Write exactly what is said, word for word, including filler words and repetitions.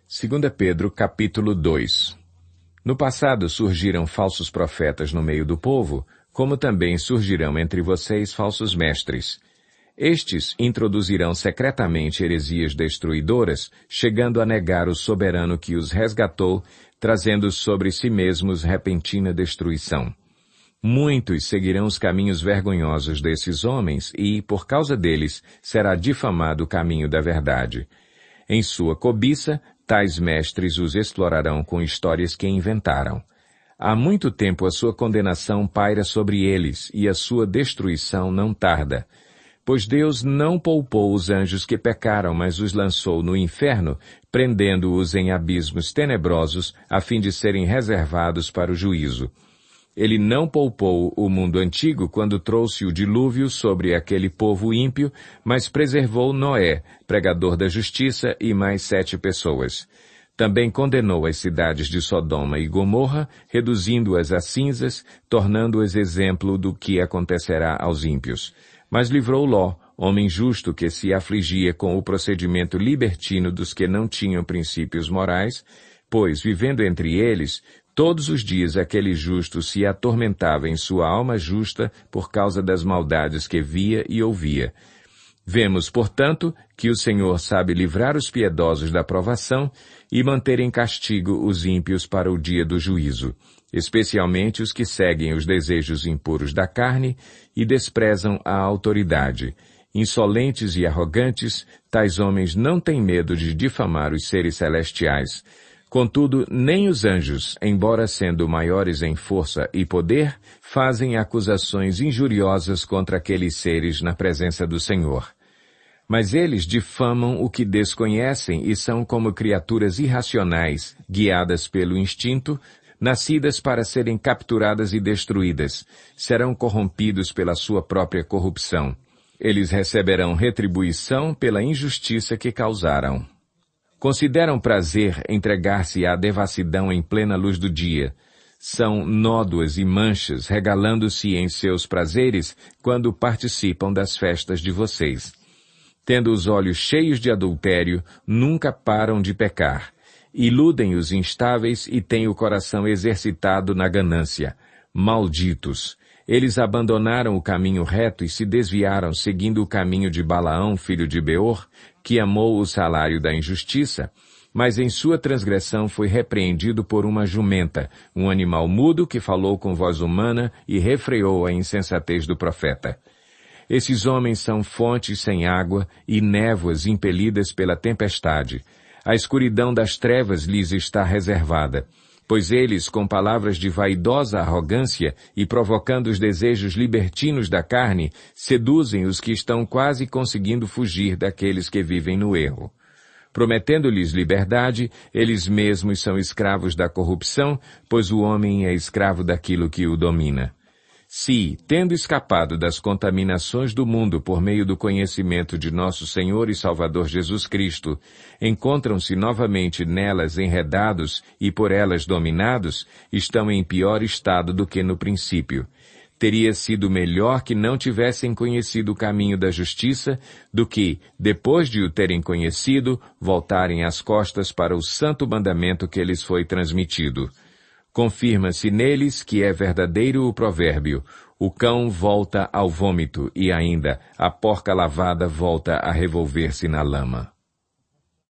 Segunda Pedro, capítulo dois. No passado surgiram falsos profetas no meio do povo, como também surgirão entre vocês falsos mestres. Estes introduzirão secretamente heresias destruidoras, chegando a negar o soberano que os resgatou, trazendo sobre si mesmos repentina destruição. Muitos seguirão os caminhos vergonhosos desses homens e, por causa deles, será difamado o caminho da verdade. Em sua cobiça, tais mestres os explorarão com histórias que inventaram. Há muito tempo a sua condenação paira sobre eles, e a sua destruição não tarda. Pois Deus não poupou os anjos que pecaram, mas os lançou no inferno, prendendo-os em abismos tenebrosos, a fim de serem reservados para o juízo. Ele não poupou o mundo antigo quando trouxe o dilúvio sobre aquele povo ímpio, mas preservou Noé, pregador da justiça, e mais sete pessoas. Também condenou as cidades de Sodoma e Gomorra, reduzindo-as a cinzas, tornando-as exemplo do que acontecerá aos ímpios. Mas livrou Ló, homem justo que se afligia com o procedimento libertino dos que não tinham princípios morais, pois, vivendo entre eles, todos os dias aquele justo se atormentava em sua alma justa por causa das maldades que via e ouvia. Vemos, portanto, que o Senhor sabe livrar os piedosos da provação e manter em castigo os ímpios para o dia do juízo, especialmente os que seguem os desejos impuros da carne e desprezam a autoridade. Insolentes e arrogantes, tais homens não têm medo de difamar os seres celestiais. Contudo, nem os anjos, embora sendo maiores em força e poder, fazem acusações injuriosas contra aqueles seres na presença do Senhor. Mas eles difamam o que desconhecem e são como criaturas irracionais, guiadas pelo instinto, nascidas para serem capturadas e destruídas. Serão corrompidos pela sua própria corrupção. Eles receberão retribuição pela injustiça que causaram. Consideram prazer entregar-se à devassidão em plena luz do dia. São nódoas e manchas regalando-se em seus prazeres quando participam das festas de vocês. Tendo os olhos cheios de adultério, nunca param de pecar. Iludem os instáveis e têm o coração exercitado na ganância. Malditos! Eles abandonaram o caminho reto e se desviaram seguindo o caminho de Balaão, filho de Beor, que amou o salário da injustiça, mas em sua transgressão foi repreendido por uma jumenta, um animal mudo que falou com voz humana e refreou a insensatez do profeta. Esses homens são fontes sem água e névoas impelidas pela tempestade. A escuridão das trevas lhes está reservada, pois eles, com palavras de vaidosa arrogância e provocando os desejos libertinos da carne, seduzem os que estão quase conseguindo fugir daqueles que vivem no erro. Prometendo-lhes liberdade, eles mesmos são escravos da corrupção, pois o homem é escravo daquilo que o domina. Se, tendo escapado das contaminações do mundo por meio do conhecimento de nosso Senhor e Salvador Jesus Cristo, encontram-se novamente nelas enredados e por elas dominados, estão em pior estado do que no princípio. Teria sido melhor que não tivessem conhecido o caminho da justiça do que, depois de o terem conhecido, voltarem as costas para o santo mandamento que lhes foi transmitido. Confirma-se neles que é verdadeiro o provérbio: o cão volta ao vômito e ainda a porca lavada volta a revolver-se na lama.